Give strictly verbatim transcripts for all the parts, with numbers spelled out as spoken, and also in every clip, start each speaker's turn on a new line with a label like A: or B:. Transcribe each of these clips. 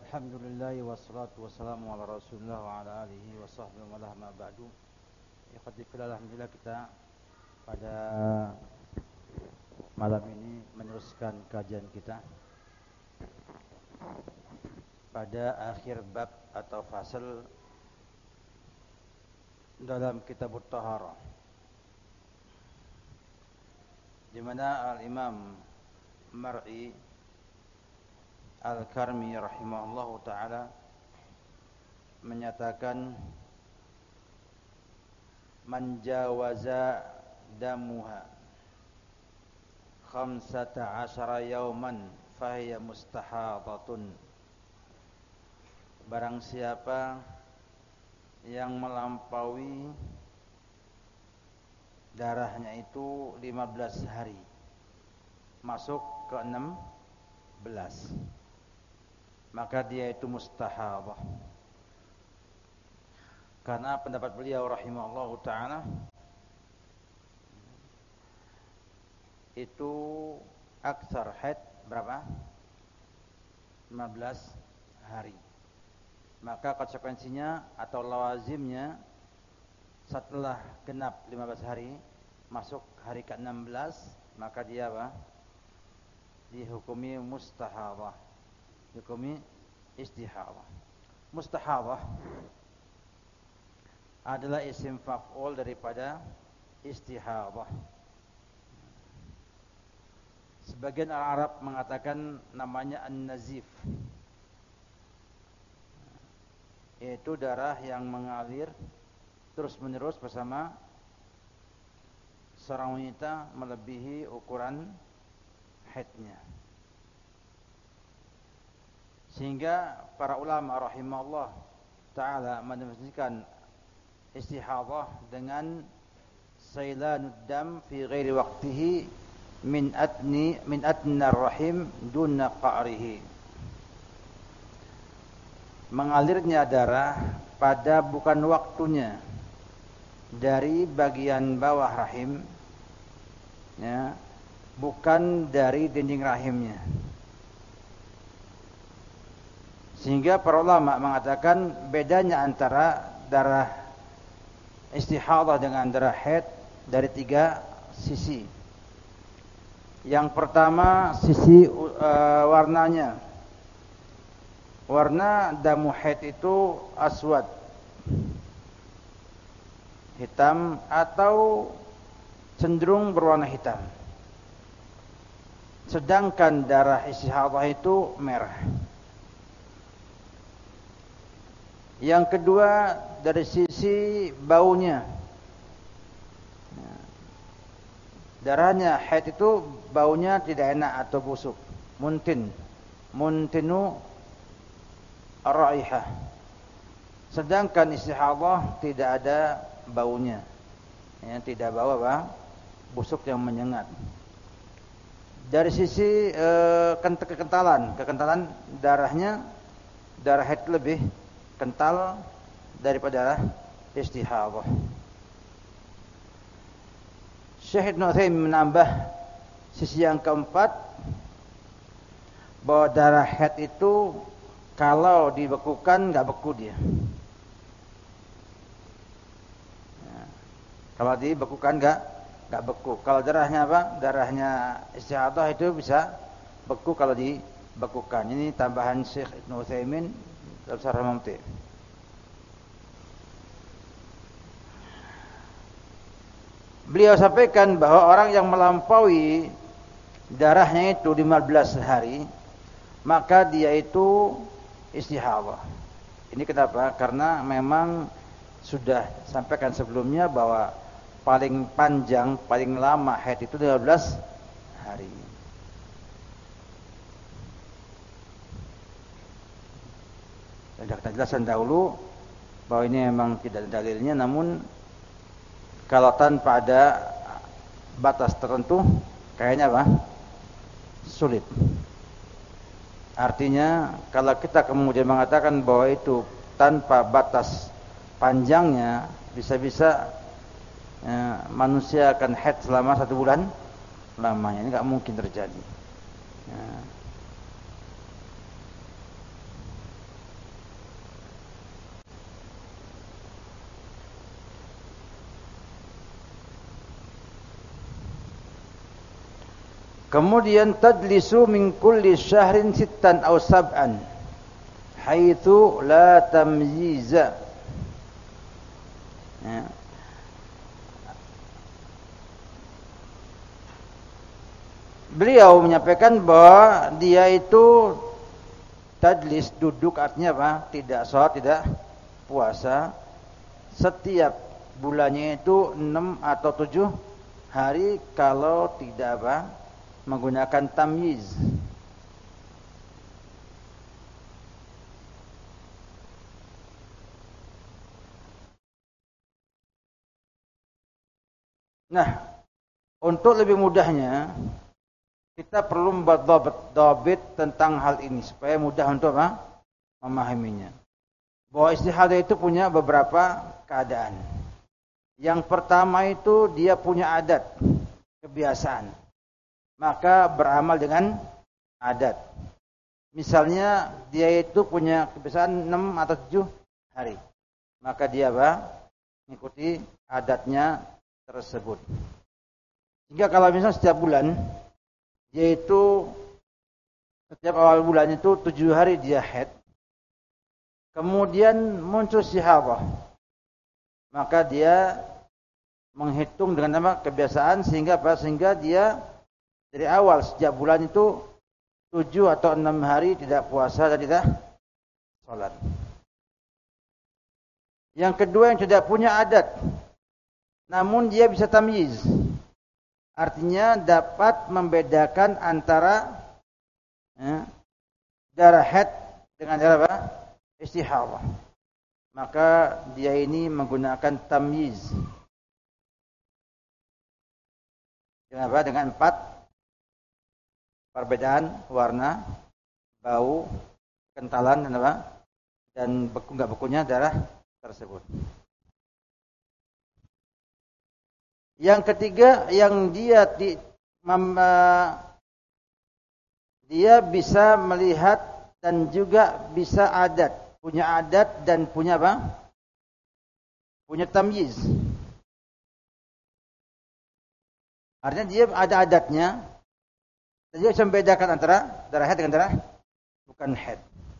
A: Alhamdulillah wassalatu wassalamu ala Rasulillah wa ala alihi wa sahbihi wa la ma ba'du. Ikhwati fillah, alhamdulillah kita pada malam ini meneruskan kajian kita pada akhir bab atau fasal dalam kitab At-Taharah, di mana Al-Imam Mar'i Al-Karmi rahimahullahu ta'ala menyatakan man jawaza damuha khamsata asyara yawman fahiya mustahadatun. Barang siapa yang melampaui darahnya itu lima belas hari masuk ke enam belas, maka dia itu mustahadah. Karena pendapat beliau rahimahullahu ta'ala itu aksar haid berapa? lima belas hari. Maka konsekuensinya atau lawazimnya setelah genap lima belas hari masuk hari ke enam belas, maka dia apa? Dihukumi mustahadah, dihukumi istihadah. Mustahadah adalah isim fa'ul daripada istihadah. Sebagian orang Arab mengatakan namanya an-nazif, yaitu darah yang mengalir terus menerus bersama seorang wanita melebihi ukuran haidnya. Sehingga para ulama rahimahullah ta'ala mendefinisikan istihadah dengan sailanud dam fi ghairi waqtihi min adni min adna rahim duna qa'rihi. Mengalirnya darah pada bukan waktunya dari bagian bawah rahim, ya, bukan dari dinding rahimnya. Sehingga para ulama mengatakan bedanya antara darah istihadah dengan darah haid dari tiga sisi. Yang pertama sisi uh, warnanya. Warna damu haid itu aswad, hitam atau cenderung berwarna hitam. Sedangkan darah istihadah itu merah. Yang kedua dari sisi baunya. Darahnya haid itu baunya tidak enak atau busuk, muntin, muntinu ar-raihah. Sedangkan istihadah tidak ada baunya, ya, tidak bau apa? Busuk yang menyengat. Dari sisi e, kekentalan, kekentalan darahnya, darah haid lebih kental daripada istihadah. Syekh Ibnu Utsaimin menambah sisi yang keempat, bahwa darah haid itu kalau dibekukan enggak beku dia. Ya, kalau dibekukan enggak enggak beku. Kalau darahnya apa? Darahnya istihadah itu bisa beku kalau dibekukan. Ini tambahan Syekh Ibnu Utsaimin dalam Syarah Mumti'. Beliau sampaikan bahwa orang yang melampaui darahnya itu lima belas hari, maka dia itu istihadah. Ini kenapa? Karena memang sudah sampaikan sebelumnya bahwa paling panjang, paling lama haid itu lima belas hari. Sudah kita jelaskan dahulu bahwa ini memang tidak ada dalilnya, namun kalau tanpa ada batas tertentu kayaknya apa? Sulit. Artinya kalau kita kemudian mengatakan bahwa itu tanpa batas panjangnya, bisa-bisa ya, manusia akan haid selama satu bulan lamanya. Ini nggak mungkin terjadi. Ya. Kemudian tajlisu min kulli syahrin sittan aw sab'an haitsu la tamyiza. Ya. Beliau menyampaikan bahwa dia itu tajlis, duduk, artinya apa? Tidak sholat, tidak puasa. Setiap bulannya itu enam atau tujuh hari kalau tidak apa? Menggunakan tamyiz. Nah, untuk lebih mudahnya kita perlu membuat dhabit tentang hal ini supaya mudah untuk apa? Memahaminya. Bahwa istihadah itu punya beberapa keadaan. Yang pertama itu dia punya adat, kebiasaan. Maka beramal dengan adat. Misalnya dia itu punya kebiasaan enam atau tujuh hari. Maka dia apa? Mengikuti adatnya tersebut. Hingga kalau misalnya setiap bulan, yaitu setiap awal bulan itu tujuh hari dia haid. Kemudian muncul istihadah. Maka dia menghitung dengan nama kebiasaan sehingga apa? Sehingga dia dari awal setiap bulan itu tujuh atau enam hari tidak puasa dan tidak sholat. Yang kedua yang tidak punya adat, namun dia bisa tamyiz. Artinya dapat membedakan antara ya, darah haid dengan darah apa? Istihadah. Maka dia ini menggunakan tamyiz. Kenapa? Dengan empat perbedaan warna, bau, kentalan dan apa? Dan beku enggak bekunya darah tersebut. Yang ketiga yang dia di, mem, dia bisa melihat dan juga bisa adat, punya adat dan punya apa? Punya tamyiz. Artinya dia ada adatnya. Dan dia bisa membedakan antara darah haid dengan darah bukan haid.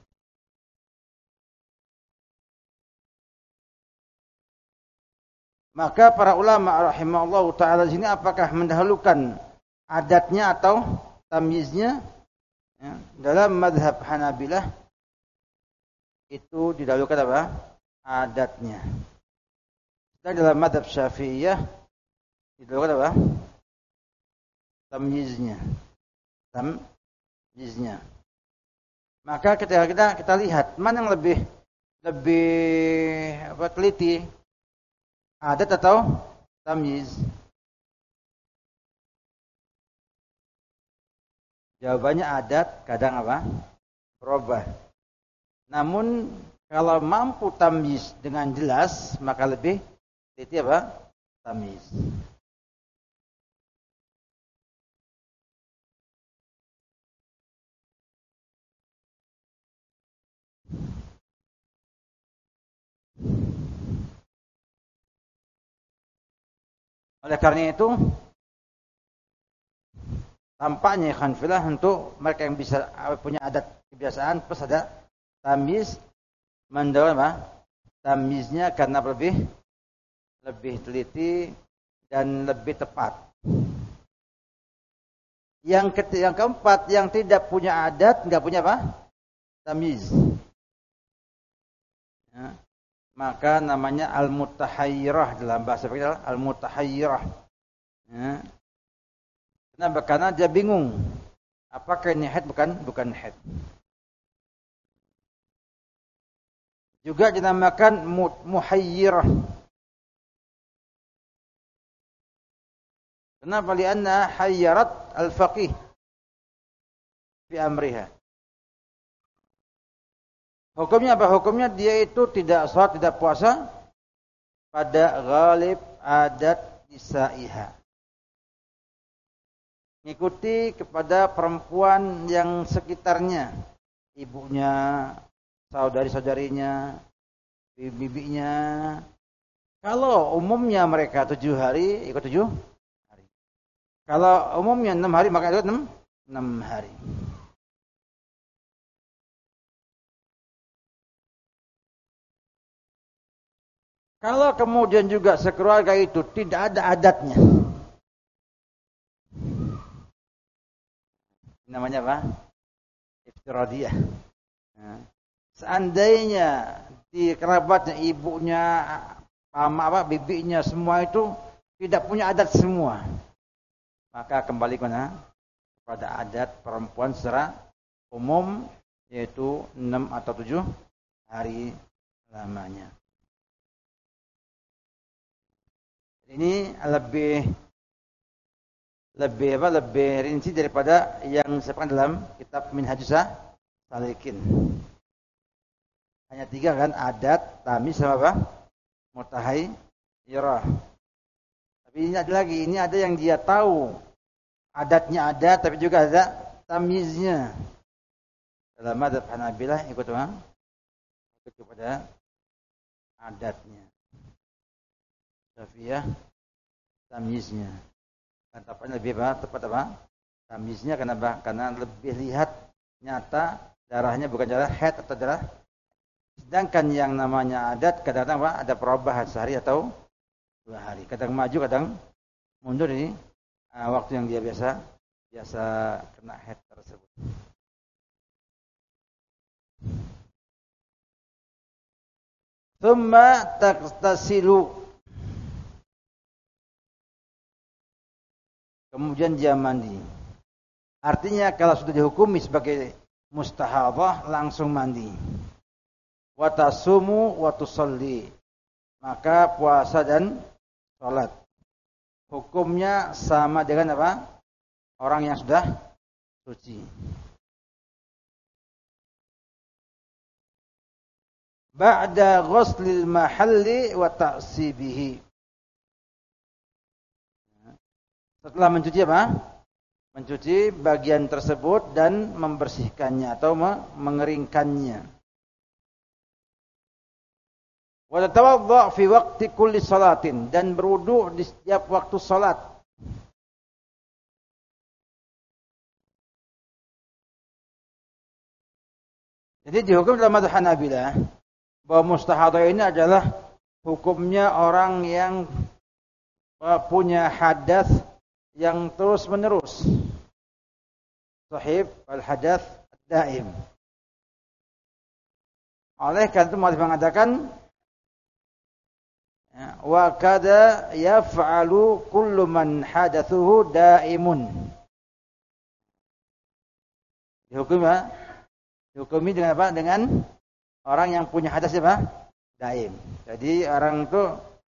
A: Maka para ulama rahimahullah taala di sini apakah mendahulukan adatnya atau tamyiznya? Ya, dalam mazhab Hanabilah itu didahulukan apa? Adatnya. Dan dalam mazhab Syafi'iyah didahulukan apa? Tamyiznya. Tamyiznya. Maka ketika kita kita lihat mana yang lebih lebih apa teliti, adat atau tamyiz? Jawabannya adat, kadang apa? Berubah. Namun kalau mampu tamyiz dengan jelas, maka lebih teliti apa? Tamyiz. Oleh karena itu, tampaknya Hanfilah untuk mereka yang bisa punya adat kebiasaan plus ada tamyiz, mendahulukan apa? Tamyiznya karena lebih lebih teliti dan lebih tepat. Yang ketiga, yang keempat, yang tidak punya adat, enggak punya apa? Tamyiz. Ya. Maka namanya al-mutahayyirah dalam bahasa kita al-mutahayyirah. Ya. Kenapa? Karena dia bingung. Apakah ini haid bukan bukan haid. Juga dinamakan muhayyirah. Kenapa? Lianna hayyarat al-faqih fi amriha. Hukumnya apa? Hukumnya dia itu tidak sholat, tidak puasa pada ghalib adat nisaiha. Mengikuti kepada perempuan yang sekitarnya, ibunya, saudari-saudarinya, bibinya. Kalau umumnya mereka tujuh hari, ikut tujuh hari. Kalau umumnya enam hari maka itu enam, enam hari. Kalau kemudian juga sekeluarga itu tidak ada adatnya, namanya apa? Iftiradiyah. Nah, seandainya di kerabatnya, ibunya, ama apa, bibinya semua itu tidak punya adat semua, maka kembali ke mana? Pada adat perempuan secara umum, yaitu enam atau tujuh hari lamanya. Ini lebih lebih apa? Lebih rinci daripada yang disebutkan dalam kitab Minhajus Salikin. Hanya tiga kan, adat, tamyiz sama apa? Mutahayyirah. Tapi ini ada lagi, ini ada yang dia tahu adatnya ada, tapi juga ada tamyiznya. Dalam madzhab Hanabilah ikut apa? Ikut kepada adatnya. Syafiyah tamyiznya. Dan tepatnya lebih apa? Tepat apa? Tamyiznya kenapa? Karena lebih lihat nyata darahnya bukan darah haid atau darah. Sedangkan yang namanya adat kadang-kadang apa? Ada perubahan sehari atau dua hari. Kadang maju, kadang mundur ini uh, waktu yang dia biasa biasa kena haid tersebut. Tsumma taqtasilu. Kemudian dia mandi. Artinya kalau sudah dihukumi sebagai mustahadah langsung mandi. Wa tasumu wa tusalli. Maka puasa dan salat. Hukumnya sama dengan apa? Orang yang sudah suci. Ba'da ghuslil mahalli wa ta'sibihi. Setelah mencuci apa? Mencuci bagian tersebut dan membersihkannya atau mengeringkannya. Wa tatawadda fi waqti kulli salatin, dan berwudu di setiap waktu salat. Jadi dihukum dalam madzhab Hanabilah bahwa mustahadah ini adalah hukumnya orang yang punya hadas yang terus menerus. Sahib al-hadath daim. Oleh karena itu muallif mengatakan wa kada yaf'alu kullu man hadatsuhu daimun. Dihukumi apa? Dihukumi dengan apa? Dengan orang yang punya hadas apa? Daim. Jadi orang itu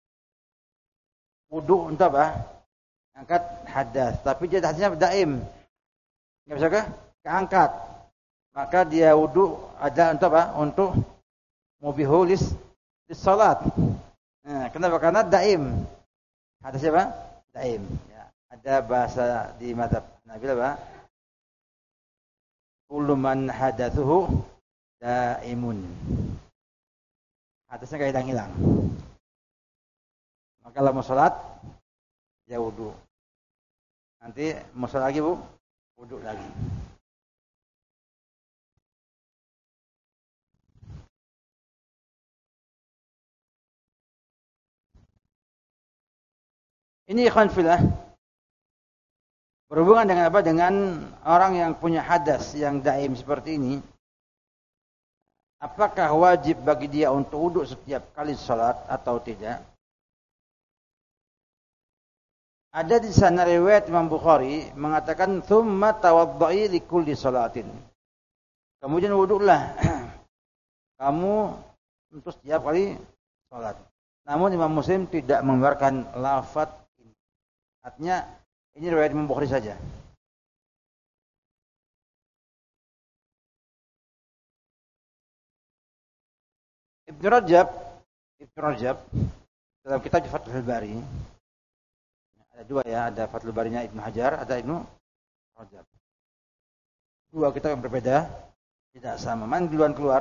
A: wudu untuk apa? Angkat hadas, tapi dia hadasnya daim. Enggak bisa ke? Keangkat. Maka dia wudu ada untuk apa? Untuk mubihulis di salat. Nah, kenapa? Karena daim. Hadasnya apa? Daim. Ya, ada bahasa di madzhab Hanabilah apa? Kullu man hadatsuhu daimun. Hadasnya enggak hilang-hilang. Maka kalau mau salat ya wudu. Nanti mau salat lagi, Bu, wudu lagi. Ini ikhwan fillah berhubungan dengan apa? Dengan orang yang punya hadas yang daim seperti ini. Apakah wajib bagi dia untuk wudu setiap kali salat atau tidak? Ada di sana riwayat Imam Bukhari mengatakan tsumma tawadda'i likulli salatin. Kemudian wudulah kamu untuk setiap kali salat. Namun Imam Muslim tidak mengeluarkan lafaz ini. Artinya ini riwayat Imam Bukhari saja. Ibnu Rajab, Ibnu Rajab dalam kitab Fathul Bari, ada dua ya, ada Fathul Barinya Ibnu Hajar, ada Ibnu Rajab. Dua kitab yang berbeda, tidak sama. Mana duluan keluar?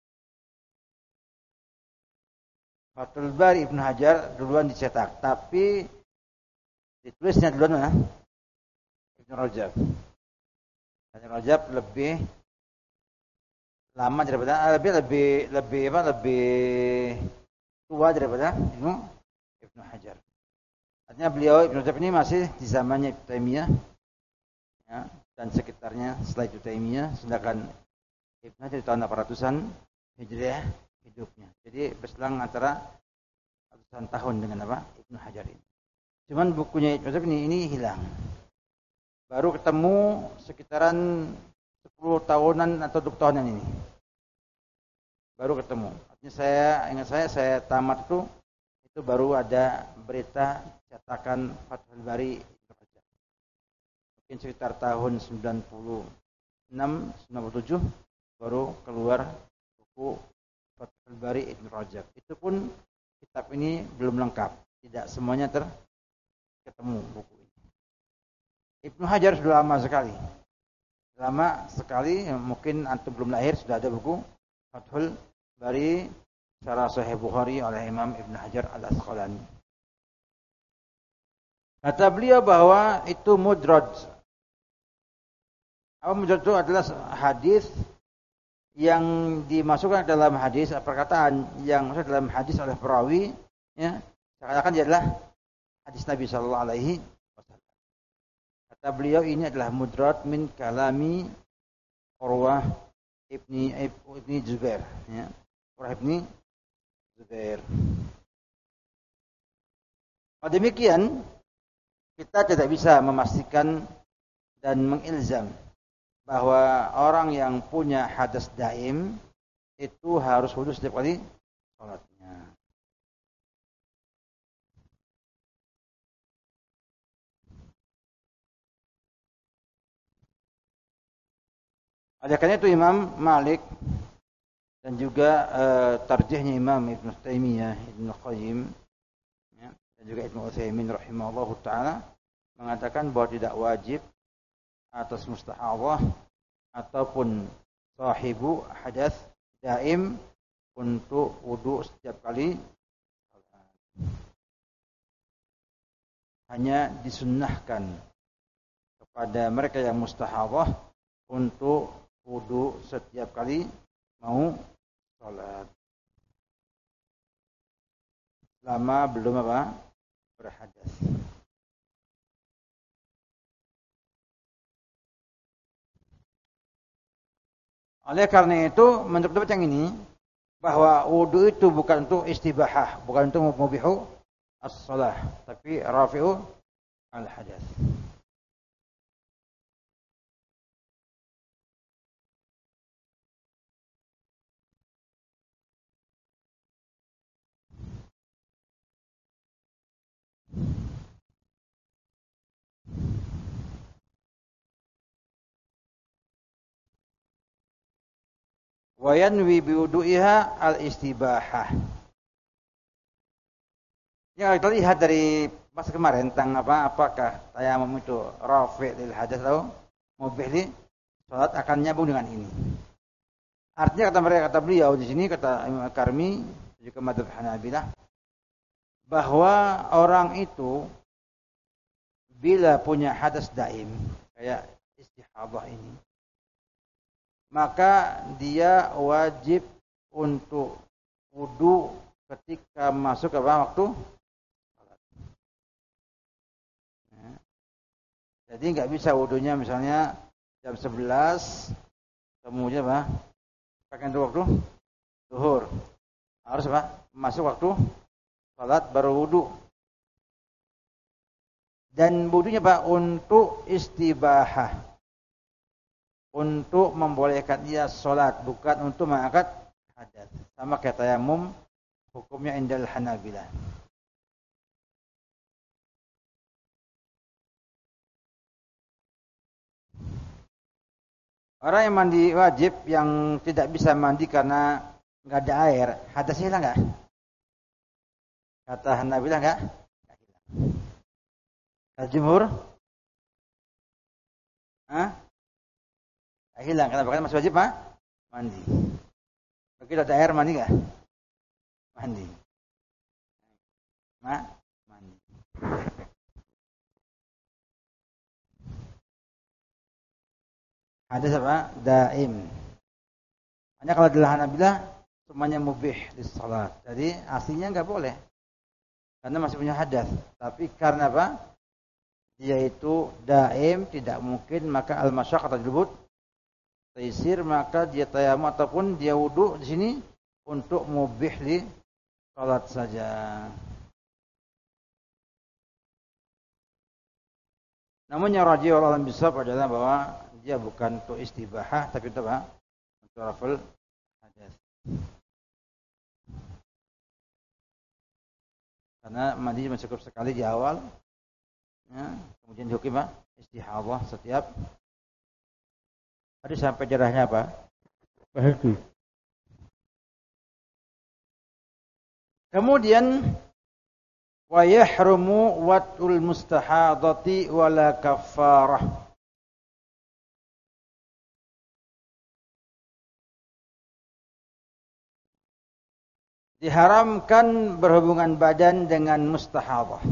A: Fathul Bari Ibnu Hajar duluan dicetak, tapi ditulisnya duluan mana? Ibnu Rajab. Ibnu Rajab lebih lama daripada lebih lebih lebih apa lebih tua daripada Ibnu Ibnu Hajar. Artinya beliau Ibnu Rajab ini masih di zamannya Ibnu Taimiyah ya, dan sekitarnya setelah Ibnu Taimiyah, sedangkan Ibnu Hajar di tahun delapan ratusan Hijriah hidupnya. Jadi berselang antara ratusan tahun dengan apa? Ibnu Hajar ini. Cuman bukunya Ibnu Rajab ini, ini hilang. Baru ketemu sekitaran sepuluh tahunan atau dua puluh tahunan ini. Baru ketemu. Artinya saya ingat saya saya tamat itu itu baru ada berita cetakan Fathul Bari Ibnu Rajab. Mungkin sekitar tahun sembilan puluh enam sembilan puluh tujuh baru keluar buku Fathul Bari Ibnu Rajab. Itu pun kitab ini belum lengkap, tidak semuanya ter ketemu buku ini. Ibnu Hajar sudah lama sekali, lama sekali, mungkin antum belum lahir sudah ada buku Fathul Bari Syarah Sahih Bukhari oleh Imam Ibnu Hajar Al-Asqalani. Kata beliau bahwa itu mudraj. Apa mudraj itu adalah hadis yang dimasukkan dalam hadis, perkataan yang masuk dalam hadis oleh perawi, ya, seakan-akan dia adalah hadis Nabi Sallallahu Alaihi Wasallam. Kata beliau ini adalah mudraj min kalami Urwah ibni ibni Zubair, ya, Urwah ibni Zubair. Oh, demikian kita tidak bisa memastikan dan mengilzam bahwa orang yang punya hadas daim itu harus wudu setiap kali sholatnya. Oleh karena itu Imam Malik dan juga uh, tarjihnya Imam Ibnu Taimiyah, Ibnu Qayyim, ya, dan juga Ibnu Utsaimin rahimahullahu taala mengatakan bahwa tidak wajib atas mustahabah ataupun sahibu hadas daim untuk wudu setiap kali salat. Hanya disunnahkan kepada mereka yang mustahabah untuk wudu setiap kali mau salat. Lama belum apa? Berhadas. Oleh karena itu, menurut pendapat yang ini, bahwa wudu itu bukan untuk istibahah, bukan untuk mubihu as-salah, tapi rafi'u al-hadas. Wa yanwi biwudu'iha al-istibahah. Ya, kita lihat dari pas kemarin tentang apa apakah tayamum itu rafi' lil hadas atau mubih li salat, akan nyambung dengan ini. Artinya kata mereka, kata beliau di sini, kata Imam Al-Karmi juga madzhab Hanabilah, bahwa orang itu bila punya hadas daim kayak istihadah ini, maka dia wajib untuk wudu ketika masuk ke waktu salat. Ya. Jadi nggak bisa wudunya misalnya jam sebelas, kemudian apa? Pakai waktu zuhur. Harus apa? Masuk waktu salat baru wudu. Dan wudunya apa? Untuk istibahah. Untuk membolehkan dia sholat, bukan untuk mengangkat hadas. Sama kayak tayamum, hukumnya indal Hanabilah. Orang yang mandi wajib, yang tidak bisa mandi karena nggak ada air, hadasnya hilang nggak? Kata Hanabilah nggak? Nggak hilang. Kata jumhur? Hah? Hilang, kenapa? Karena masih wajib mah mandi. Begitu ada air mandi nggak? Mandi. Ma, mandi. Hadas apa? Daim. Hanya kalau adalah Hanabilah semuanya mubih di salat. Jadi aslinya enggak boleh. Karena masih punya hadas. Tapi karena apa? Dia itu daim, tidak mungkin, maka al-masyaqqah tersebut taisir, maka dia tayamum ataupun dia wudu di sini untuk mubih di salat saja. Namun yang rajih Allah alam bisawab adalah bahwa dia bukan untuk istibahah tapi untuk apa? Untuk raful hadas. Karena mandi cuma cukup sekali di awal, ya, kemudian dihukum istihadhah setiap hari sampai darahnya apa? Berhenti. Kemudian wa yahrumu watul mustahadati wala kaffarah. Diharamkan berhubungan badan dengan mustahadah.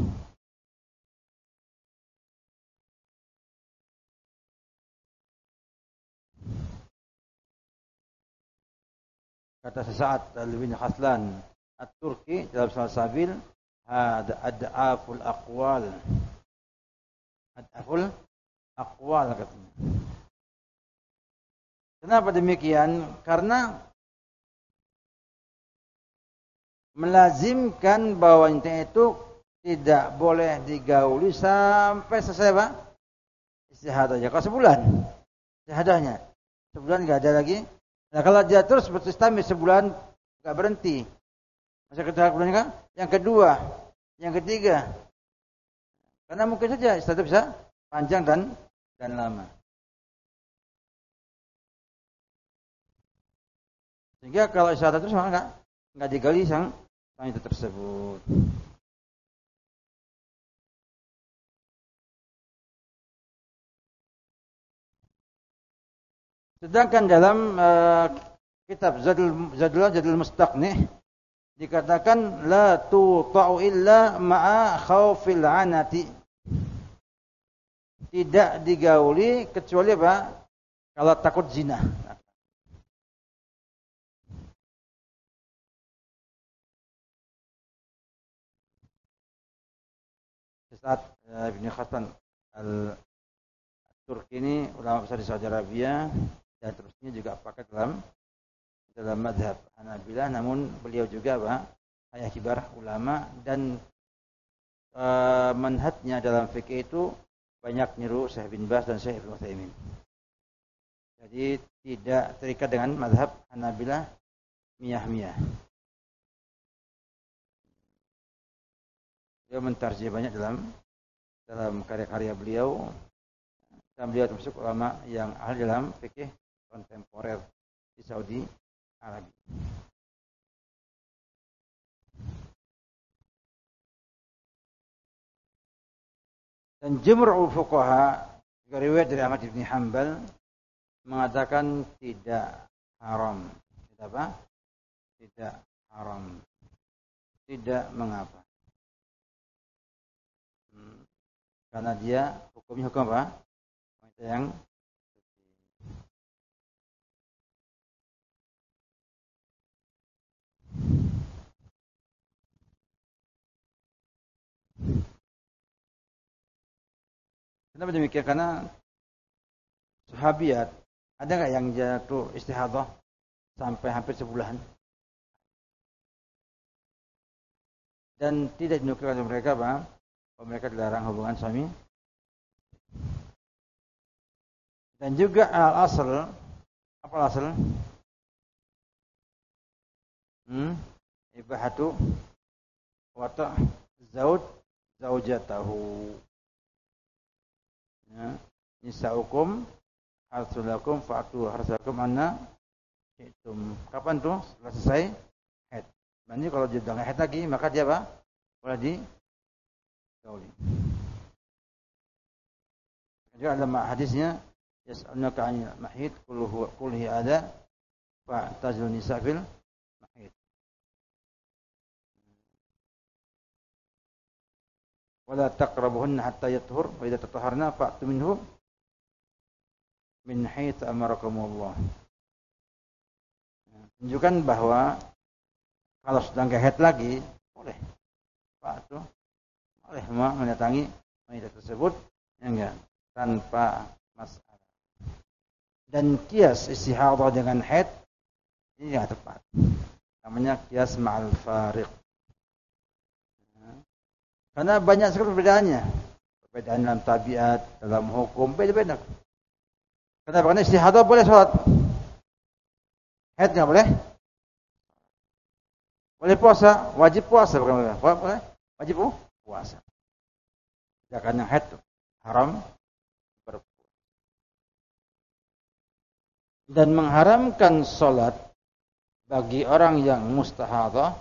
A: Kata sesaat Al-Bin Khaslan At-Turki dalam Salsabil, ada ad'aful aqwal. Ad'aful aqwal katanya. Kenapa demikian? Karena melazimkan bahwa itu tidak boleh digauli sampai selesai apa? Istihadahnya. Kalau sebulan istihadahnya, sebulan nggak ada lagi. Nah kalau dia terus beristimai sebulan nggak berhenti, masa kedua bulan kan? Yang kedua, yang ketiga, karena mungkin saja istihadah bisa panjang dan dan lama. Sehingga kalau istihadah terus maka nggak nggak digali sang sang itu tersebut. Sedangkan dalam uh, kitab Zadul Zadul Zadul Mustaqnih dikatakan la tuta'u illa ma'a khaufil anati. Tidak digauli kecuali apa? Kalau takut zina. Saat uh, Ibn Khatan al-Turki ini ulama besar di Saudi Arabia dan terusnya juga pakai dalam dalam mazhab Hanabilah, namun beliau juga apa? Ayah kibar ulama dan e, manhajnya dalam fikih itu banyak niru Syekh bin Baz dan Syekh Ibnu Utsaimin. Jadi tidak terikat dengan mazhab Hanabilah miyah-miyah. Beliau mentarjih banyak dalam dalam karya-karya beliau, dan beliau termasuk ulama yang ahli dalam fikih kontemporer di Saudi Arabia. Dan jumhur fuqaha juga riwayat dari Ahmad bin Hanbal mengatakan tidak haram. Tidak apa? Tidak haram. Tidak mengapa. Hmm. Karena dia hukumnya hukum apa? Wanita yang kenapa demikian? Karena sahabiat ada nggak yang jatuh istihadhah sampai hampir sebulan dan tidak dinukilkan oleh mereka bahwa mereka dilarang hubungan suami. Dan juga al-asl, apa al-asl? Hmm? Ibahatu wata' zauj zaujatahu. Ya, nisaukum harsulakum fa'tu harsulakum anna syi'tum. Kapan tuh? Setelah selesai haid. Berarti kalau dia sudah haid lagi, maka dia apa? Boleh di gauli. Juga ada hadisnya, yas'alunaka 'anil mahid qul huwa qul hiya adha fa'tazilun nisa fil mahid. Wala taqrabuhunna hatta yathur wa idza tatahharna fa'tu minhu min haitsu amarakumullah. Menunjukkan bahwa kalau sudah nggak haid lagi, boleh Pak tuh boleh mendatangi wanita tersebut, ya enggak, tanpa masalah. Dan kias istihadah dengan haid ini tidak tepat. Namanya kias ma'al fariq. Karena banyak sekali perbedaannya. Perbedaan dalam tabiat, dalam hukum, beda-beda. Kenapa? Karena istihadah boleh sholat. Haid nggak boleh? Boleh puasa, wajib puasa bukan boleh? Wajib puasa. Sedangkan yang haid haram berpuasa. Dan mengharamkan sholat bagi orang yang mustahadah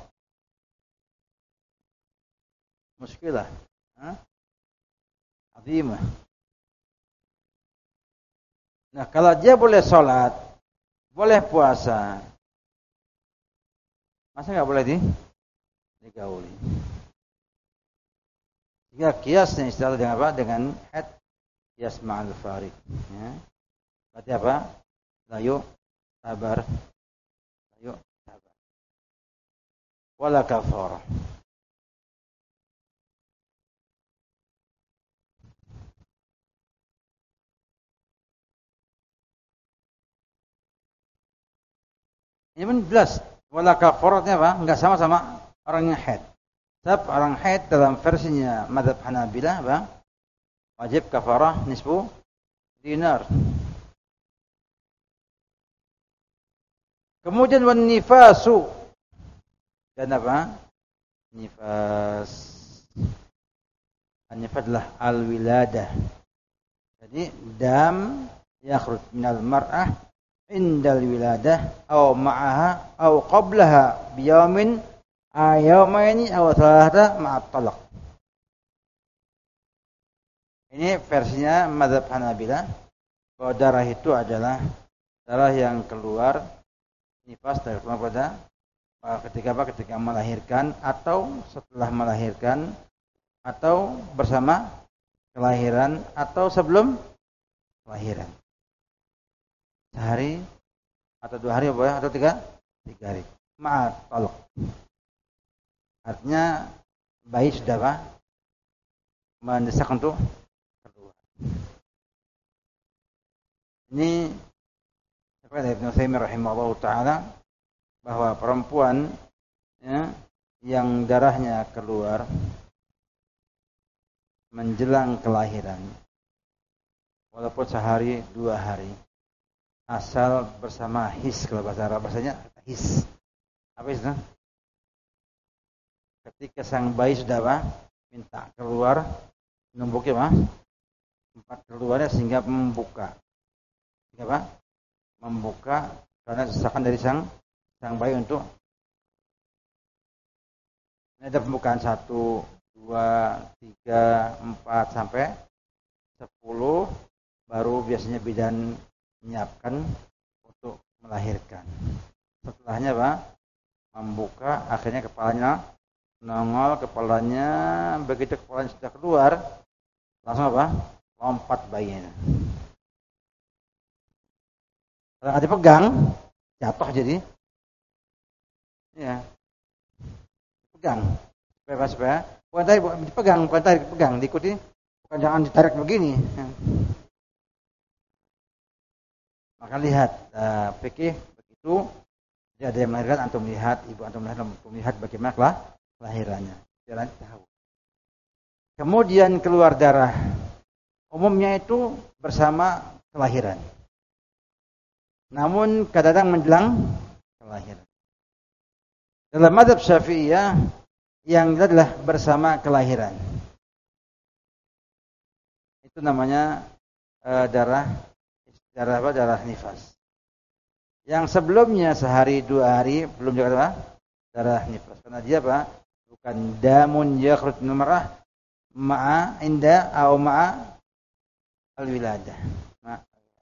A: muskilah, azimah. Nah, kalau dia boleh sholat, boleh puasa, masa nggak boleh di digauli? Jika kiasnya istilah dengan apa? Dengan haid, kias ma'al farid. Ya. Berarti apa? Layu sabar, layu sabar. Wala kafarah. Ini pun jelas. Wala kafaratnya apa? Enggak sama-sama orang yang haid. Sebab orang haid dalam versinya mazhab Hanabilah apa? Wajib kafarah nisfu dinar. Kemudian wan nifasu. Dan apa? Nifas. An-nifas adalah al-wiladah. Jadi dam yakhruj minal mar'ah indal wiladah aw ma'aha aw qablaha biyaumin ayaumaini aw thalatha ma'at talaq. Ini versinya mazhab Hanabilah bahwa darah itu adalah darah yang keluar nifas dari pada ketika apa? Ketika melahirkan atau setelah melahirkan atau bersama kelahiran atau sebelum kelahiran. Sehari atau dua hari boleh atau tiga tiga hari. Ma'at talaq. Artinya bayi sudah apa? Mendesak untuk keluar. Ini seperti Ibnu Utsaimin rahimahullah taala bahwa perempuan ya, yang darahnya keluar menjelang kelahiran, walaupun sehari dua hari, asal bersama his, kalau bahasa Arab bahasanya his. Apa itu? Ketika sang bayi sudah apa? Minta keluar, numbuki apa? Tempat keluarnya sehingga membuka. Sehingga apa? Membuka karena desakan dari sang sang bayi untuk ini ada pembukaan satu, dua, tiga, empat sampai sepuluh, baru biasanya bidan menyiapkan untuk melahirkan. Setelahnya apa? Membuka, akhirnya kepalanya nongol, kepalanya begitu kepalanya sudah keluar, langsung apa? Lompat bayinya. Kalau nggak dipegang, jatuh jadi. Ya, pegang. Supaya supaya bukan tarik, bukan dipegang, bukan tarik, dipegang, diikuti, bukan jangan ditarik begini. Maka lihat uh, fikih begitu, jadi ada yang melahirkan, antum lihat, ibu antum melahirkan, antum lihat bagaimana kelah, kelahirannya. Jangan tahu. Kemudian keluar darah, umumnya itu bersama kelahiran. Namun kadang-kadang menjelang kelahiran. Dalam mazhab Syafi'iyah yang adalah bersama kelahiran. Itu namanya uh, darah darah apa? Darah nifas. Yang sebelumnya sehari dua hari belum juga apa? Darah nifas. Karena dia apa? Bukan damun yakhruj min mar'ah ma'a inda au ma'a al-wiladah. Nah,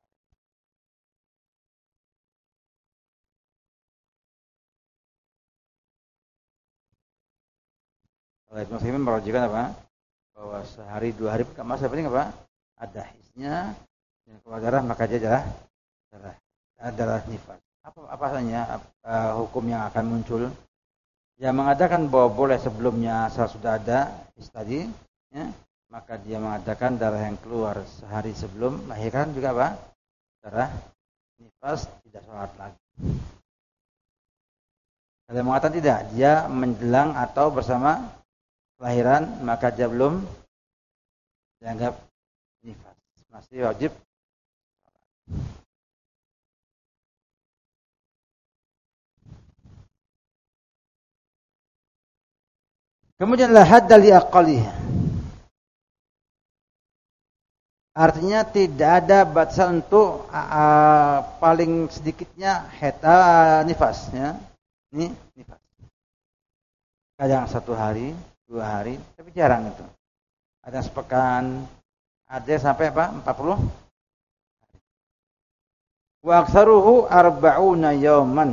A: oleh Ibnu Utsaimin merujukan apa? Bahwa sehari dua hari enggak masalah, penting apa? Ada hisnya, yang keluar darah maka dia darah darah darah nifas. Apa apa saja uh, hukum yang akan muncul? Yang mengatakan bahwa boleh sebelumnya asal sudah ada tadi, ya, maka dia mengatakan darah yang keluar sehari sebelum melahirkan juga apa? Darah nifas, tidak sholat lagi. Kalau mengatakan tidak, dia menjelang atau bersama kelahiran, maka dia belum dianggap nifas, masih wajib. Kemudian la hadda li aqalliha. Artinya tidak ada batasan untuk uh, paling sedikitnya haid uh, nifas, ya. Ini nifas. Kadang satu hari, dua hari, tapi jarang itu. Ada sepekan, ada sampai apa? empat puluh. Wa aktsaruhu arba'una yawman.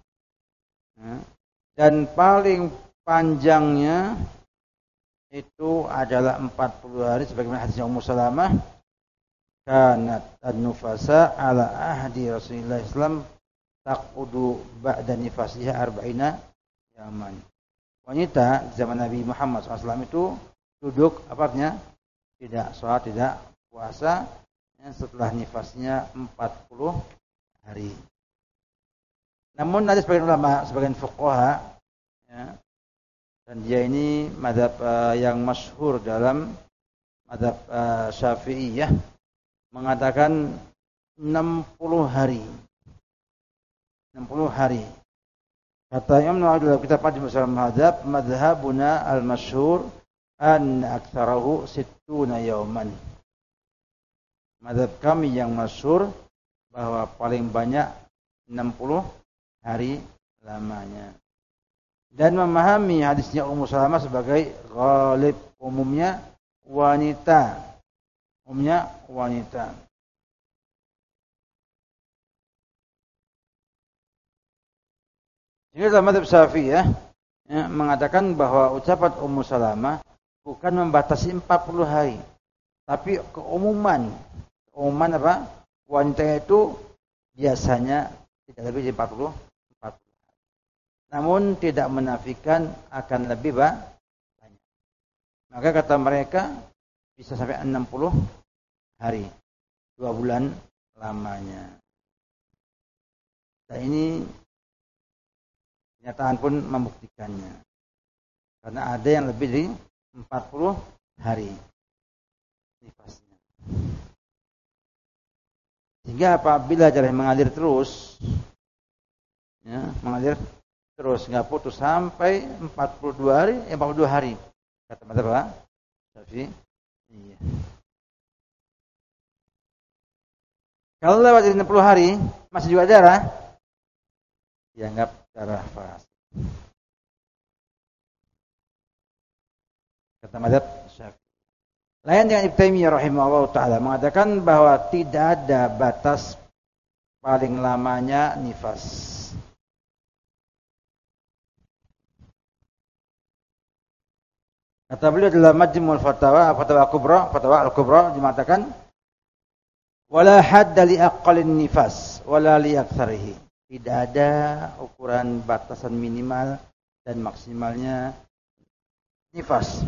A: Dan paling panjangnya itu adalah empat puluh hari sebagaimana hadisnya Ummu Salamah, kanat an-nufasa ala ahdi Rasulullah sallallahu alaihi wasallam taqudu ba'da nifasiha arba'ina yaman. Wanita di zaman Nabi Muhammad shallallahu alaihi wasallam itu duduk apa artinya? Tidak sholat, tidak puasa, ya, setelah nifasnya empat puluh hari. Namun ada sebagian ulama, sebagian fuqaha, ya, dan dia ini mazhab uh, yang masyhur dalam mazhab uh, Syafi'iyah, mengatakan enam puluh hari. enam puluh hari. Kata Imam Nawawi dalam kitab Majmu' al-Mazhab, madhhabuna al-masyhur an aktsarahu sittuna yauman. Mazhab kami yang masyhur bahwa paling banyak enam puluh hari lamanya. Dan memahami hadisnya Ummu Salamah sebagai ghalib, umumnya wanita. Umumnya wanita. Jadi dalam mazhab Syafi'iyah, ya, mengatakan bahwa ucapan Ummu Salamah bukan membatasi empat puluh hari, tapi keumuman. Keumuman apa? Wanita itu biasanya tidak lebih dari empat puluh, empat puluh. Namun tidak menafikan akan lebih banyak. Maka kata mereka bisa sampai enam puluh hari, dua bulan lamanya. Dan ini kenyataan pun membuktikannya. Karena ada yang lebih dari empat puluh hari nifasnya. Sehingga apabila jalan mengalir terus, ya, mengalir terus nggak putus sampai empat puluh dua hari, eh, empat puluh dua hari. Kata mazhab apa? Syafi'i. Iya. Kalau lewat dari enam puluh hari masih juga darah, dianggap darah fasid. Kata mazhab Syafi'i. Lain dengan Ibnu Taimiyah rahimahullah taala mengatakan bahwa tidak ada batas paling lamanya nifas. Kata beliau dalam Majmu'ul Fatawa, Fatawa Kubra, Fatawa Al-Kubra dimatakan wala hadda li aqallin nifas wala li aktsarihi. Tidak ada ukuran batasan minimal dan maksimalnya nifas.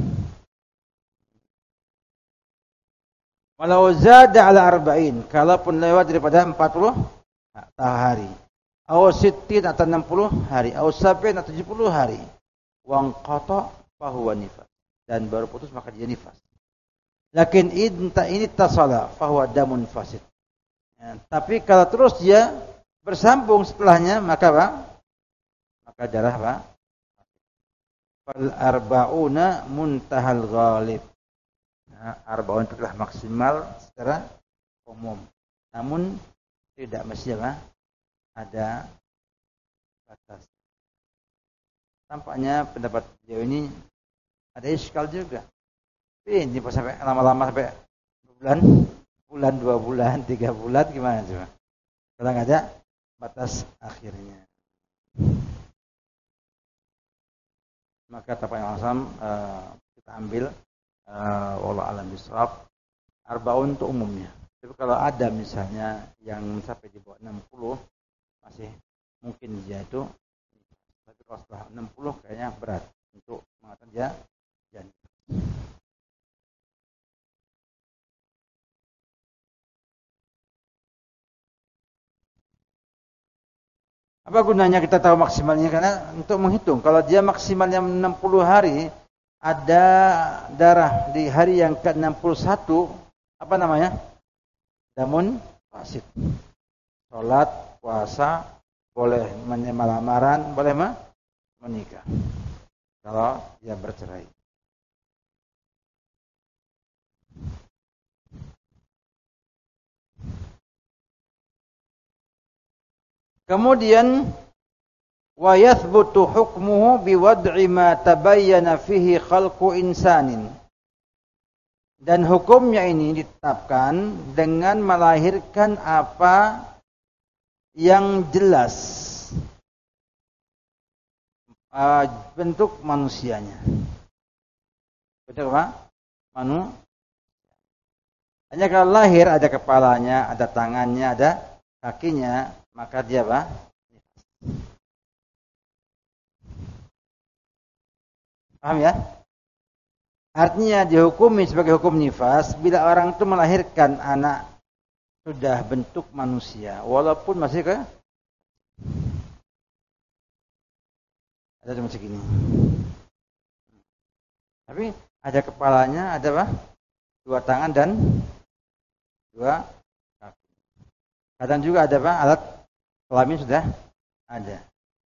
A: Walau zada ala arba'in, kalaupun lewat daripada empat puluh hari, aw sittin atau enam puluh hari, aw sab'in atau tujuh puluh hari, wang qata fa huwa nifas, dan baru putus maka dia nifas. Lakin inta ini tasala fa huwa damun fasid. Ya, tapi kalau terus dia bersambung setelahnya maka apa? Maka darah apa? Fal arba'una muntahal ghalib. Nah, arba'un itu adalah maksimal secara umum. Namun tidak mesti apa? Ada batas. Tampaknya pendapat beliau ini ada iskal juga. Tapi ini sampai lama-lama sampai bulan, bulan, dua bulan, tiga bulan gimana coba? Kalau nggak ada batas akhirnya. Maka tapak yang asam uh, kita ambil uh, wallahu alam bisawab arba'un untuk umumnya. Tapi kalau ada misalnya yang sampai di bawah enam puluh masih mungkin dia itu. Tapi kalau setelah enam puluh kayaknya berat untuk mengatakan dia janda. Apa gunanya kita tahu maksimalnya? Karena untuk menghitung, kalau dia maksimalnya enam puluh hari, ada darah di hari yang ke enam puluh satu, apa namanya? Damun fasid. Salat, puasa, boleh menyembah lamaran, boleh mah menikah. Kalau dia bercerai. Kemudian wa yathbutu hukmuhu biwad'i ma tabayyana fihi khalqu insanin. Dan hukumnya ini ditetapkan dengan melahirkan apa yang jelas uh, bentuk manusianya. Bentuk apa? Manu. Hanya kalau lahir ada kepalanya, ada tangannya, ada kakinya, maka dia apa? Paham ya? Artinya dihukumi sebagai hukum nifas bila orang itu melahirkan anak sudah bentuk manusia, walaupun masih ke ada cuma segini. Tapi ada kepalanya, ada apa? Dua tangan dan dua kaki. Kadang juga ada apa? Alat kelamin sudah ada.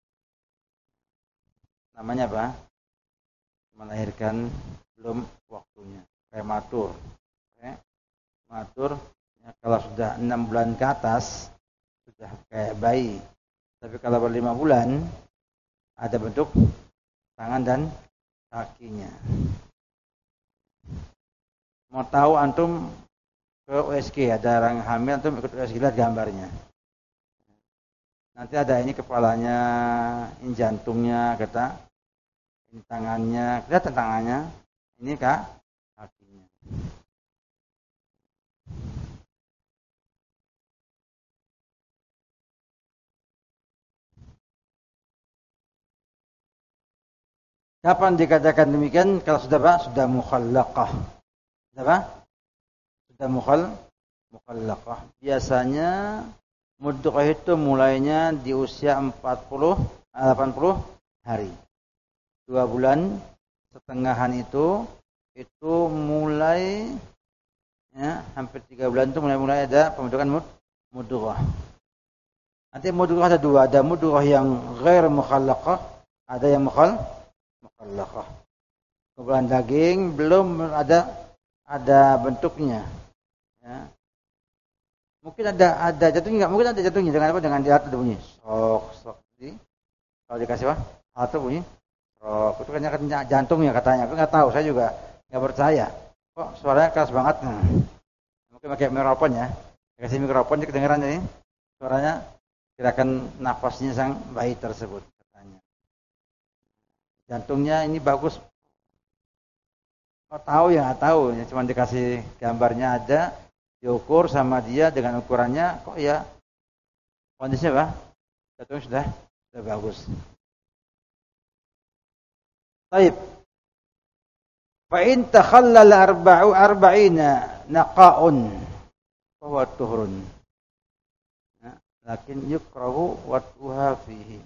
A: Namanya apa? Melahirkan belum waktunya. Prematur. Prematur ya, kalau sudah enam bulan ke atas sudah kayak bayi. Tapi kalau berlima bulan ada bentuk tangan dan kakinya. Mau tahu antum ke U S G, ada orang hamil antum ikut U S G, lihat gambarnya. Nanti ada ini kepalanya, ini jantungnya, kata, ini tangannya, kelihatan tangannya, ini kak kakinya. Kapan dikatakan demikian? Kalau sudah apa? Sudah mukhallaqah. Sudah apa? Sudah mukhal mukhallaqah. Biasanya mudghah itu mulainya di usia empat puluh delapan puluh hari. Dua bulan setengahan itu itu mulai ya, hampir tiga bulan itu mulai-mulai ada pembentukan mudghah. Nanti mudghah ada dua, ada mudghah yang ghair mukhallaqah, ada yang mukhal mukhallaqah. Kumpulan daging belum ada ada bentuknya. Ya. Mungkin ada ada jatuhnya enggak? Mungkin ada jatuhnya dengan apa? Dengan dia ada bunyi sok sok. Jadi kalau dikasih apa? Atau bunyi sok. Itu kan jantungnya katanya. Aku enggak tahu, saya juga enggak percaya. Kok suaranya keras banget? Nah, mungkin pakai mikrofon ya. Dikasih mikrofon jadi kedengaran ini. Suaranya gerakan nafasnya sang bayi tersebut katanya. Jantungnya ini bagus. Oh, tahu ya, nggak tahu. Ya, cuma dikasih gambarnya ada, diukur sama dia dengan ukurannya, kok ya kondisinya apa? Jantungnya sudah sudah bagus. Baik. Fa in takhallala arba'u arba'ina naqa'un fa huwa tuhrun. Ya, lakin yukrahu wat'uha fihi.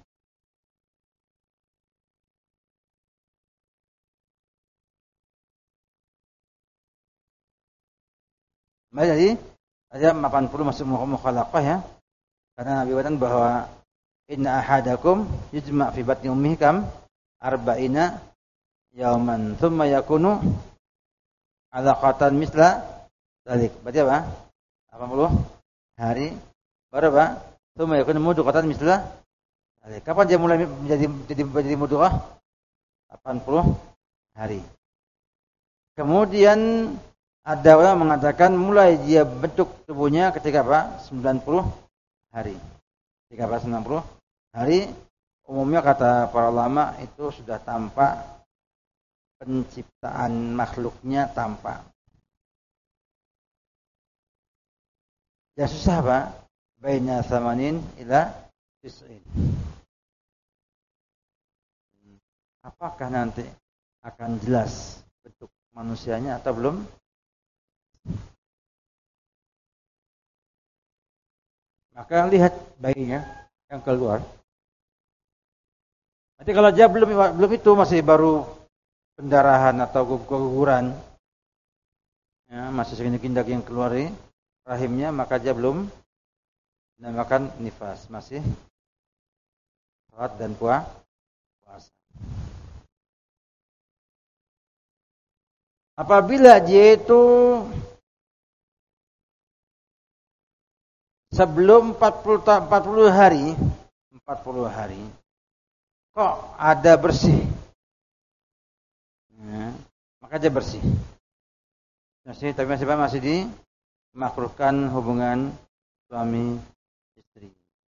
A: Jadi ada delapan puluh masuk mukhalaqah ya. Karena Nabi katakan bahwa inna ahadakum yujma' fi batni ummihi kam arba'ina yauman thumma yakunu alaqatan misla dzalik. Berarti apa? delapan puluh hari. Baru apa? Thumma yakunu mudghatan misla dzalik. Kapan dia mulai menjadi jadi menjadi mudghah? delapan puluh hari. Kemudian ada orang mengatakan mulai dia bentuk tubuhnya ketika apa? sembilan puluh hari. Ketika apa? sembilan puluh hari. Umumnya kata para ulama itu sudah tampak penciptaan makhluknya tampak. Ya susah Pak. Baina thamanin ila tis'in. Apakah nanti akan jelas bentuk manusianya atau belum? Maka lihat bayinya yang keluar. Nanti kalau dia belum belum itu masih baru pendarahan atau keguguran, ya, masih segini daging yang keluar di rahimnya, maka dia belum dinamakan nifas, masih sholat dan puasa. Apabila dia itu sebelum empat puluh hari, empat puluh hari, kok ada bersih, ya, maka dia bersih. Masih, tapi masih masih dimakruhkan hubungan suami istri.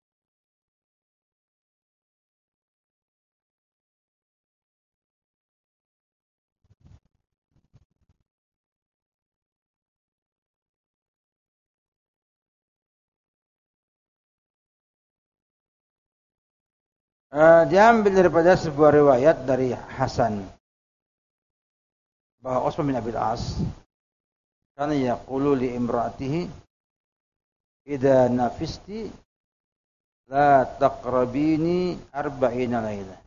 A: Uh, diambil daripada sebuah riwayat dari Hasan bahwa Utsman bin Abil As kana yaqulu li imraatihi idza nafisti la taqrabini arba'ina laila.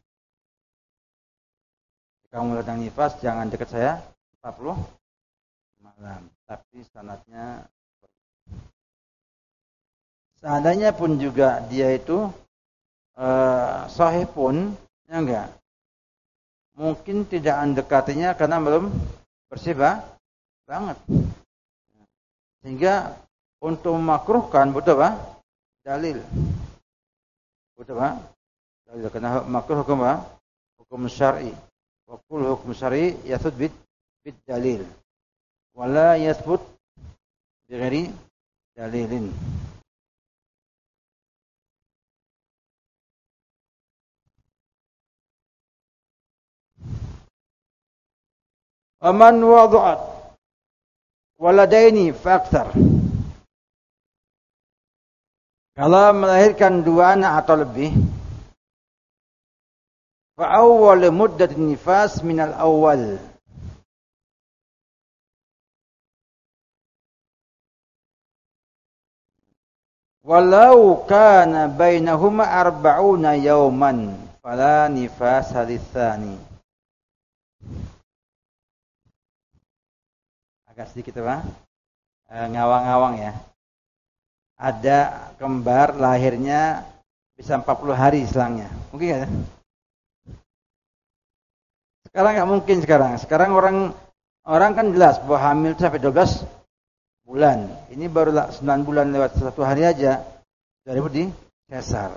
A: Kamu datang nifas jangan dekat saya empat puluh malam. Tapi sanadnya seandainya pun juga dia itu Uh, sahih pun, ya enggak, mungkin tidak mendekatinya karena belum bersih bah, banget. Sehingga untuk memakruhkan butuh apa? Dalil. Butuh apa? Dalil. Karena makruh hukum apa? Hukum syar'i. Wa kullu hukum syar'i yathbut bid, bid dalil. Wala yathbut bi ghairi dalilin. Aman wada'at waladaini fa'akthar. Kalau melahirkan dua anak atau lebih, fa'awwal muddat nifas minal awal. Walau kana bainahuma arba'una yawman fala nifasa litsani. Agak sedikit apa? E, ngawang-ngawang ya. Ada kembar lahirnya bisa empat puluh hari selangnya. Mungkin enggak? Sekarang enggak mungkin sekarang. Sekarang orang orang kan jelas bahwa hamil sampai dua belas bulan. Ini baru sembilan bulan lewat satu hari aja dari di sesar.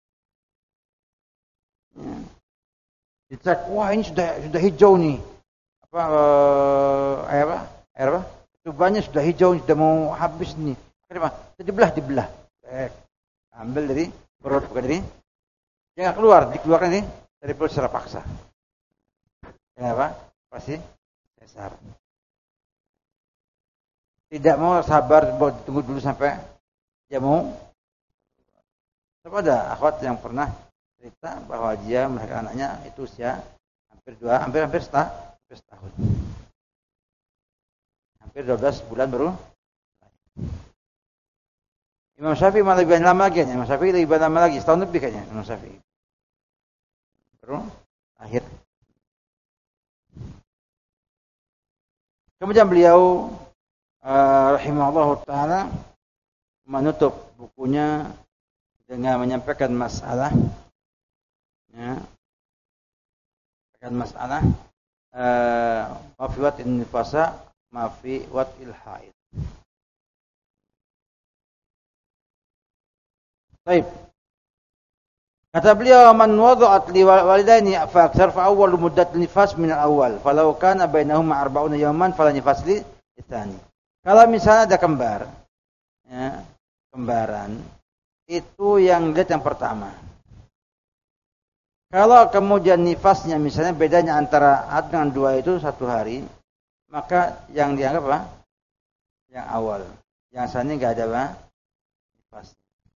A: Ya. Dicek, wah ini sudah sudah hijau nih. Apa eh, apa? Air apa? Tubanya sudah hijau, sudah mau habis nih. Kenapa? Dibelah, dibelah. Eh, ambil dari perut, bukan dari. Jangan keluar, dikeluarkan nih dari perut secara paksa. Kenapa? Pasti sesar. Tidak mau sabar, tunggu dulu sampai dia mau. Sebab ada akhwat yang pernah cerita bahwa dia melahirkan anaknya itu usia hampir dua, hampir hampir setahun, hampir setahun. Hampir dua belas bulan baru. Imam Syafi'i malah lebih lama lagi. Imam Syafi'i lebih lama lagi, setahun lebih kayaknya Imam Syafi'i. Baru akhir. Kemudian beliau uh, rahimahullah ta'ala menutup bukunya dengan menyampaikan masalah ya, menyampaikan masalah uh, mafiwat nifasa mafi wat ilhaid. Baik. Kata beliau, man wada'at li walidaini fa aktsar fa awwal muddat nifas min al-awwal, falau kana bainahuma arba'una yawman fala nifas li tsani. Kalau misalnya ada kembar, ya, kembaran, itu yang lihat yang pertama. Kalau kemudian nifasnya misalnya bedanya antara A dengan dua itu satu hari, maka yang dianggap apa? Yang awal. Yang sana enggak ada apa? nifas.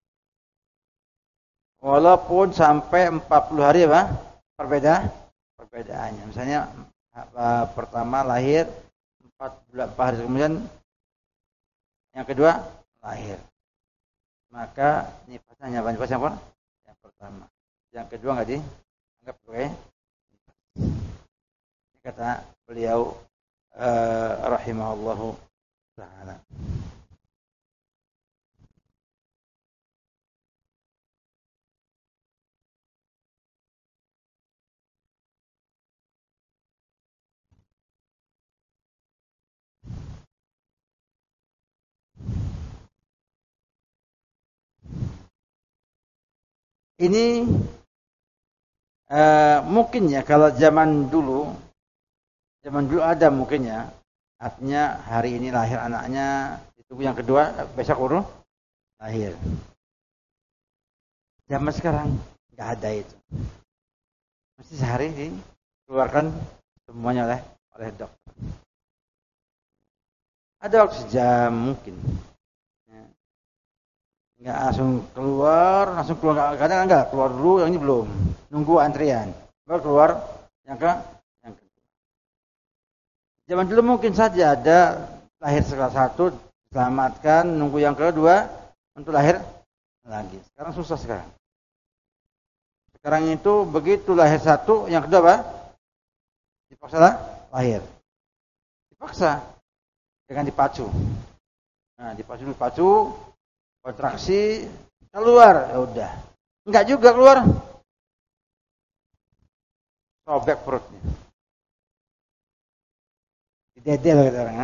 A: Walaupun sampai empat puluh hari apa? Perbeda perbedaannya. Misalnya uh, pertama lahir empat bulan empat hari kemudian yang kedua lahir. Maka nifasnya hanya nifas yang, yang pertama. Yang kedua enggak dianggap sebagai nifas. Ini kata beliau uh, rahimahullahu ta'ala. Ini uh, mungkin ya kalau zaman dulu, zaman dulu ada mungkin ya, artinya hari ini lahir anaknya, itu yang kedua besok urus lahir. Zaman sekarang nggak ada itu, mesti sehari dikeluarkan semuanya oleh oleh dokter. Ada waktu sejam mungkin. Enggak langsung keluar, langsung keluar kadang enggak, keluar dulu yang ini belum. Nunggu antrian. Baru keluar yang ke yang kedua. Zaman dulu mungkin saja ada lahir salah satu, selamatkan, nunggu yang kedua untuk lahir lagi. Sekarang susah sekarang. Sekarang itu begitu lahir satu, yang kedua apa? Dipaksa lah, lahir. Dipaksa dengan dipacu. Nah, dipacu dipacu kontraksi keluar, ya udah. Enggak juga keluar. Sobek perutnya. Didedel kata orang, ha?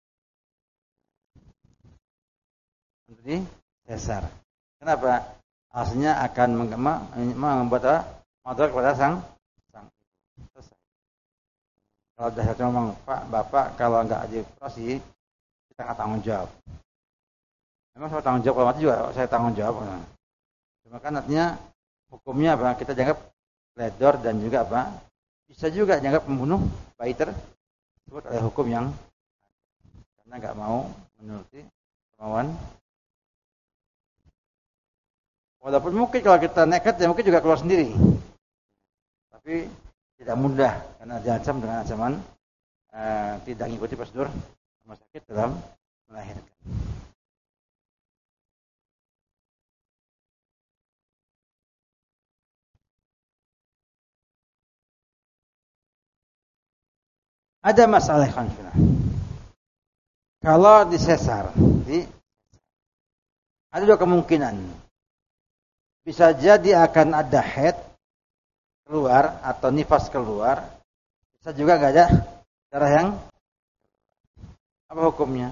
A: Jadi sesar. Kenapa? Aslinya akan membuat apa? Motor kepada sang sang. Selesai. Kalau dah satu ngomong, Pak, Bapak, kalau enggak dioperasi, kita akan tanggung jawab. Memang saya tanggung jawab, kalau mati juga saya tanggung jawab. Cuma kan artinya hukumnya apa? Kita dianggap ledor dan juga apa? Bisa juga dianggap membunuh bayi tersebut oleh hukum yang karena nggak mau menuruti kemauan. Walaupun mungkin kalau kita nekat ya mungkin juga keluar sendiri. Tapi tidak mudah karena diancam dengan ancaman eh, tidak mengikuti prosedur rumah sakit dalam melahirkan. Ada masalah konfirmasi. Kalau disesar, di, ada dua kemungkinan. Bisa jadi akan ada head keluar atau nifas keluar. Bisa juga nggak ada darah yang. Apa hukumnya?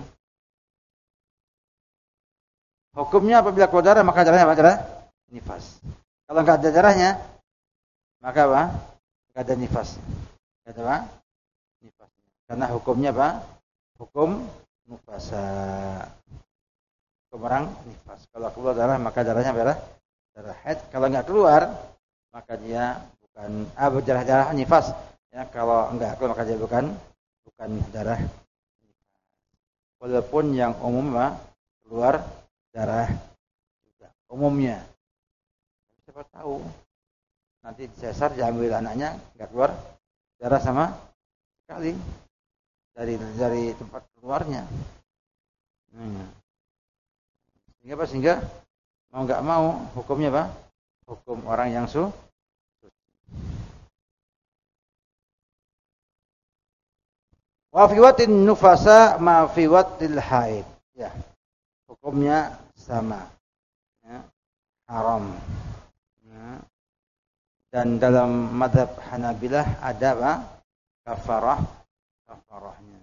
A: Hukumnya apabila keluar darah maka darahnya apa? Darah nifas. Kalau nggak ada darahnya maka apa? Nggak ada nifas. Nggak ada apa? Nifas. Karena hukumnya apa? Hukum nufasa. Hukum orang nifas. Kalau keluar darah maka darahnya darah darah haid. Kalau enggak keluar maka dia bukan ah darah-darah nifas. Ya, kalau enggak keluar maka dia bukan bukan darah. Walaupun yang umum apa? Keluar darah juga umumnya. Siapa tahu nanti sesar diambil anaknya enggak keluar darah sama sekali dari dari tempat keluarnya. Hmm. Sehingga apa? Sehingga mau nggak mau hukumnya apa? Hukum orang yang su. Wa fi watin nufasa ma fi watil haid. Ya. Hukumnya sama. Ya. Haram. Ya. Dan dalam mazhab Hanabilah ada apa? Kafarah, kafarahnya.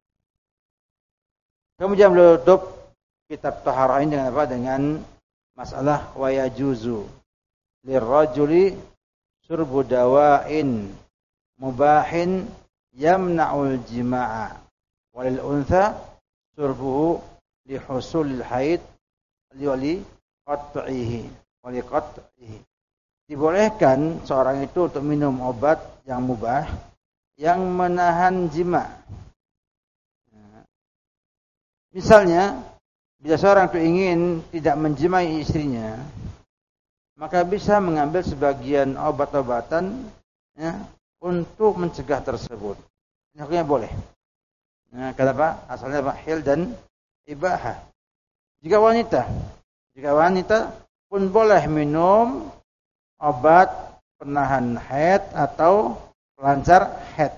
A: Kemudian beliau tutup kitab taharah ini dengan apa? Dengan masalah wa yajuzu lirrajuli surbu dawa'in mubahin yamna'ul jima'a walil untha surbuhu li husulil haid li qat'ihi wa li qat'ihi. Dibolehkan seorang itu untuk minum obat yang mubah yang menahan jima. Misalnya bila seorang itu ingin tidak menjimai istrinya, maka bisa mengambil sebagian obat-obatan ya, untuk mencegah tersebut. Ini hukumnya boleh. Nah, kenapa? Asalnya apa? Hil dan ibahah. Jika wanita, jika wanita pun boleh minum obat penahan haid atau pelancar haid.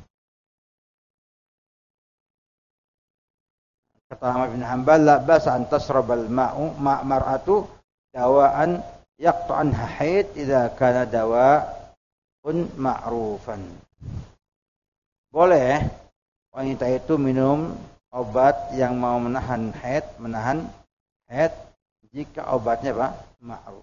A: Kata Ahmad bin Hanbal, la ba'sa an tasrabal ma'u ma' mar'atu dawa'an yaqtu anha haid idza kana dawa'un ma'rufan. Boleh wanita itu minum obat yang mau menahan haid, menahan haid jika obatnya apa? Ma'ruf.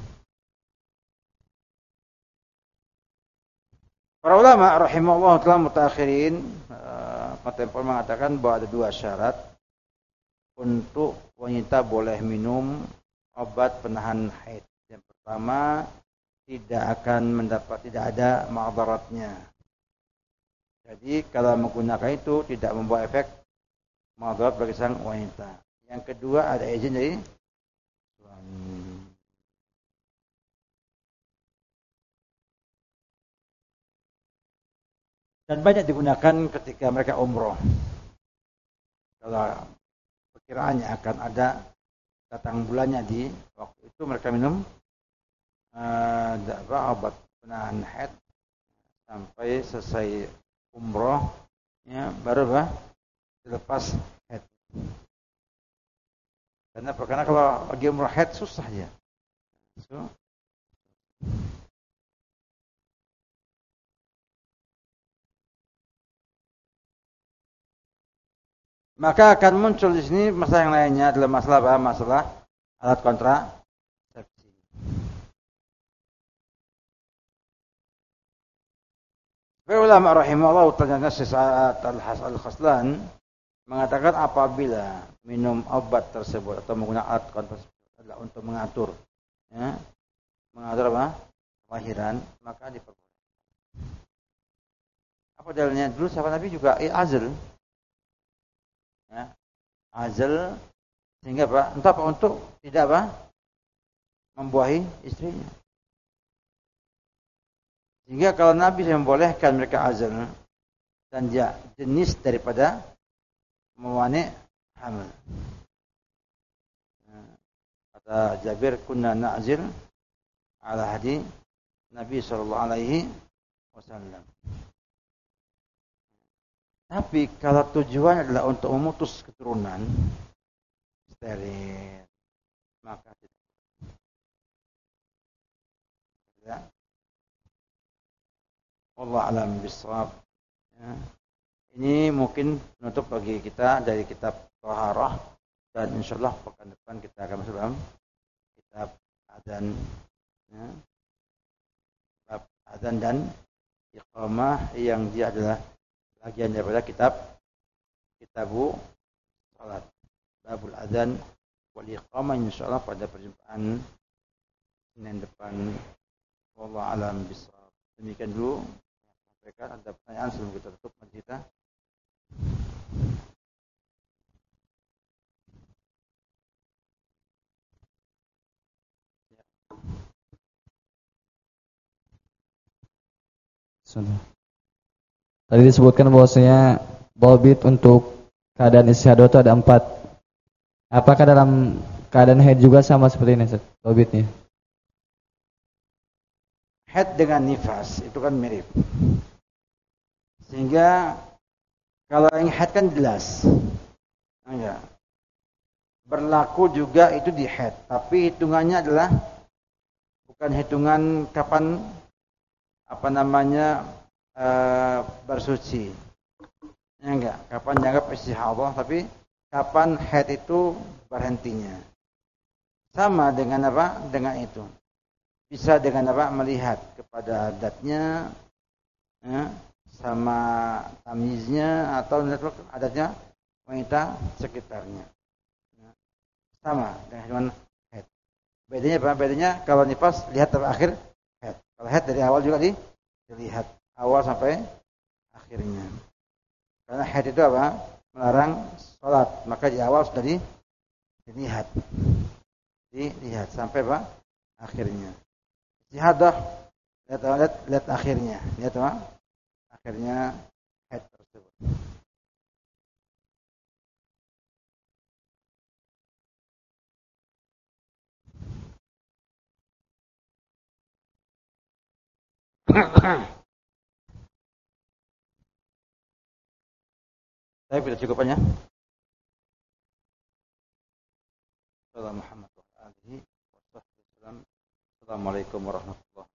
A: Para ulama rahimahullah telah mutakhirin kontemporer mengatakan bahwa ada dua syarat untuk wanita boleh minum obat penahan haid. Yang pertama, tidak akan mendapat, tidak ada madaratnya. Jadi kalau menggunakan itu tidak membawa efek madarat bagi sang wanita. Yang kedua, ada izin dari suami. Dan banyak digunakan ketika mereka umroh. Kalau perkiraannya akan ada datang bulannya di waktu itu mereka minum uh, obat penahan haid sampai selesai umroh, ya, baru bah dilepas haid. Karena karena kalau lagi umroh haid susah ya. So, maka akan muncul di sini masalah yang lainnya adalah masalah apa? Masalah alat kontrasepsi. Ulama rahimahullah ta'ala Sa'ad Al-Khaslan mengatakan apabila minum obat tersebut atau menggunakan alat kontrasepsi adalah untuk mengatur, ya, mengatur apa? Kelahiran, maka diperbolehkan. Apa dalilnya? Dulu sahabat Nabi juga azal. Ya, azal sehingga apa? Entah apa untuk tidak apa? Membuahi istrinya. Sehingga kalau Nabi membolehkan mereka azal dan dia jenis daripada mewani hamil. Kata Jabir, kunna na'zil ala hadi Nabi sallallahu alaihi wasallam. Tapi kalau tujuan adalah untuk memutus keturunan steril, maka tidak. Ya. Allah alam bisawab. Ya. Ini mungkin penutup bagi kita dari kitab Thaharah, dan insyaallah pekan depan kita akan masuk dalam kitab adzan, ya. Kitab adzan dan iqamah yang dia adalah bagian daripada kitab Kitabu Salat, Babul Adzan wal Iqamah, insyaallah pada perjumpaan Senin depan. Wallahu alam bishawab. Demikian dulu. Mereka ada pertanyaan sebelum kita tutup majlis kita.
B: Sudah. Tadi disebutkan bahwasanya dhabit untuk keadaan istihadah itu ada empat. Apakah dalam keadaan haid juga sama seperti ini, dhabitnya?
A: Haid dengan nifas itu kan mirip. Sehingga kalau yang haid kan jelas. Enggak. Berlaku juga itu di haid, tapi hitungannya adalah bukan hitungan kapan apa namanya Uh, bersuci, ya enggak, kapan dianggap istihadah, tapi kapan haid itu berhentinya. Sama dengan apa? Dengan itu. Bisa dengan apa? Melihat kepada adatnya, ya, sama tamyiznya atau adatnya wanita sekitarnya. Ya. Sama dengan haid. Bedanya apa? Bedanya kalau nifas lihat terakhir haid. Kalau haid dari awal juga dilihat. Awal sampai akhirnya. Karena haid itu apa? Melarang sholat. Maka di awal sudah Dilihat. Dilihat sampai apa? Akhirnya. Istihadah, lihat, lihat, lihat akhirnya. Lihat apa? Akhirnya haid tersebut. Saya sudah cukupannya. Assalamualaikum warahmatullahi wabarakatuh.